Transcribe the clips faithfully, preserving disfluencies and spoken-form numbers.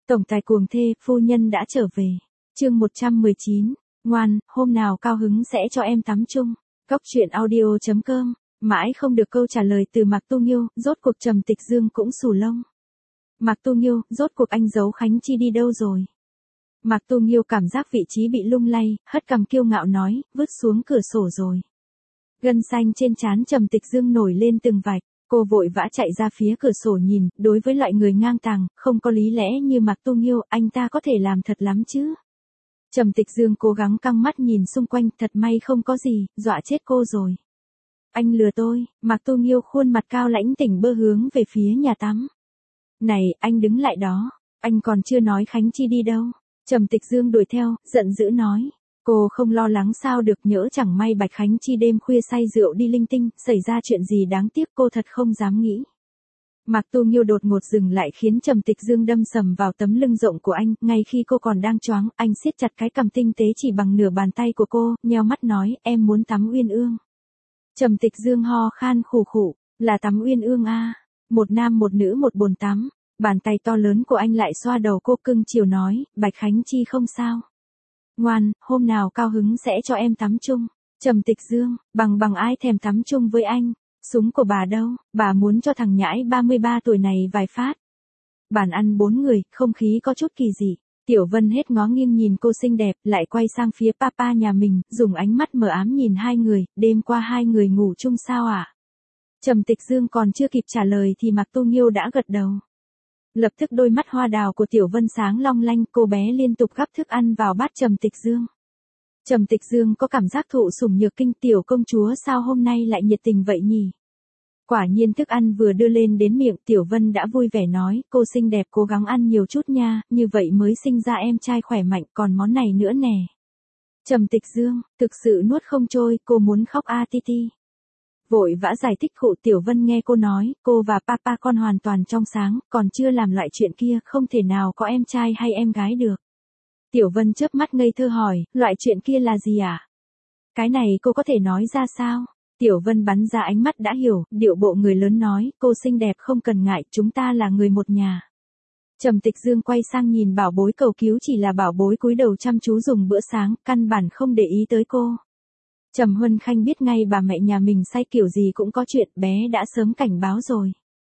Tổng tài cuồng thê, phu nhân đã trở về. Chương một trăm mười chín, ngoan, hôm nào cao hứng sẽ cho em tắm chung. Góc truyện audio chấm com. Mãi không được câu trả lời từ Mạc Tu Nghiêu, rốt cuộc Trầm Tịch Dương cũng xù lông. Mạc Tu Nghiêu, rốt cuộc anh giấu Khánh Chi đi đâu rồi? Mạc Tu Nghiêu cảm giác vị trí bị lung lay, hất cằm kiêu ngạo nói, vứt xuống cửa sổ rồi. Gân xanh trên trán Trầm Tịch Dương nổi lên từng vạch, cô vội vã chạy ra phía cửa sổ nhìn, đối với loại người ngang tàng, không có lý lẽ như Mạc Tu Nghiêu, anh ta có thể làm thật lắm chứ. Trầm Tịch Dương cố gắng căng mắt nhìn xung quanh, thật may không có gì, dọa chết cô rồi. Anh lừa tôi, Mạc Tu Nghiêu khuôn mặt cao lãnh tỉnh bơ hướng về phía nhà tắm. Này, anh đứng lại đó, anh còn chưa nói Khánh Chi đi đâu. Trầm Tịch Dương đuổi theo, giận dữ nói. Cô không lo lắng sao được, nhỡ chẳng may Bạch Khánh Chi đêm khuya say rượu đi linh tinh, xảy ra chuyện gì đáng tiếc, cô thật không dám nghĩ. Mạc Tu Nghiêu đột ngột dừng lại khiến Trầm Tịch Dương đâm sầm vào tấm lưng rộng của anh, ngay khi cô còn đang choáng, anh siết chặt cái cằm tinh tế chỉ bằng nửa bàn tay của cô, nheo mắt nói, em muốn tắm uyên ương. Trầm Tịch Dương ho khan khủ khủ, là tắm uyên ương a, một nam một nữ một bồn tắm. Bàn tay to lớn của anh lại xoa đầu cô cưng chiều nói, Bạch Khánh Chi không sao. Ngoan, hôm nào cao hứng sẽ cho em tắm chung. Trầm Tịch Dương, bằng bằng ai thèm tắm chung với anh. Súng của bà đâu, bà muốn cho thằng nhãi ba mươi ba tuổi này vài phát. Bàn ăn bốn người, không khí có chút kỳ dị. Tiểu Vân hết ngó nghiêng nhìn cô xinh đẹp, lại quay sang phía papa nhà mình, dùng ánh mắt mờ ám nhìn hai người, đêm qua hai người ngủ chung sao ạ? À? Trầm Tịch Dương còn chưa kịp trả lời thì Mạc Tu Nghiêu đã gật đầu. Lập tức đôi mắt hoa đào của Tiểu Vân sáng long lanh, cô bé liên tục gắp thức ăn vào bát Trầm Tịch Dương. Trầm Tịch Dương có cảm giác thụ sủng nhược kinh, tiểu công chúa sao hôm nay lại nhiệt tình vậy nhỉ? Quả nhiên thức ăn vừa đưa lên đến miệng, Tiểu Vân đã vui vẻ nói, cô xinh đẹp cố gắng ăn nhiều chút nha, như vậy mới sinh ra em trai khỏe mạnh, còn món này nữa nè. Trầm Tịch Dương, thực sự nuốt không trôi, cô muốn khóc a ti ti. Vội vã giải thích khụ. Tiểu Vân nghe cô nói, cô và papa con hoàn toàn trong sáng, còn chưa làm loại chuyện kia, không thể nào có em trai hay em gái được. Tiểu Vân chớp mắt ngây thơ hỏi, loại chuyện kia là gì à? Cái này cô có thể nói ra sao? Tiểu Vân bắn ra ánh mắt đã hiểu, điệu bộ người lớn nói, cô xinh đẹp không cần ngại, chúng ta là người một nhà. Trầm Tịch Dương quay sang nhìn bảo bối cầu cứu, chỉ là bảo bối cúi đầu chăm chú dùng bữa sáng, căn bản không để ý tới cô. Trầm Huân Khanh biết ngay bà mẹ nhà mình say kiểu gì cũng có chuyện, bé đã sớm cảnh báo rồi.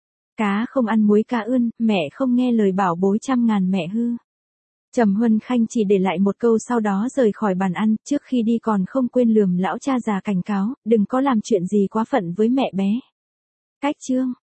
Cá không ăn muối cá ươn, mẹ không nghe lời bảo bối trăm ngàn mẹ hư. Trầm Huân Khanh chỉ để lại một câu sau đó rời khỏi bàn ăn, trước khi đi còn không quên lườm lão cha già cảnh cáo, đừng có làm chuyện gì quá phận với mẹ bé. Cách chương